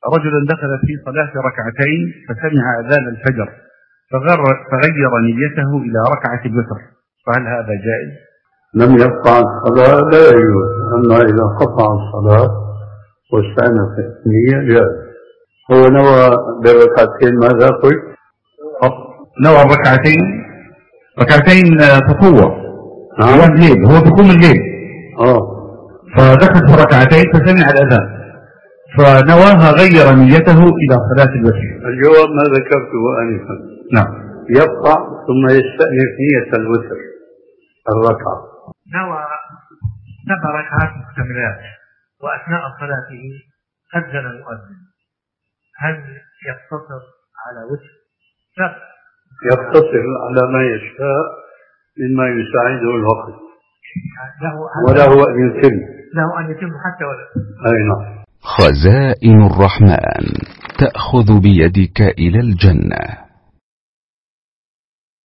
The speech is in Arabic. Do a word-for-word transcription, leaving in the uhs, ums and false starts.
رجل دخل في صلاة ركعتين فسمع أذان الفجر فغير نيته إلى ركعة الوتر، فهل هذا جائز؟ لم يقطع الصلاة، لا يجوز. أما إذا قطع الصلاة واستأنف النية جائز. هو نوى بركعتين ماذا قلت؟ نوى الركعتين ركعتين تطوع نعم الليل، هو بيقوم الليل اه فدخل في ركعتين فسمع الأذان فنواها غير نيته إلى صلاة الوتر. الجواب ما ذكرته آنفا. نعم، يقطع ثم يستأنف نية الوتر الركعة. نوى سبع ركعات مكتملات وأثناء صلاته أذن المؤذن، هل يقتصر على وتر؟ لا، يقتصر على ما يشاء مما يساعده الوقت، له وله أن يتم له أن يتم حتى ولا. أي نعم. خزائن الرحمن تأخذ بيدك إلى الجنة.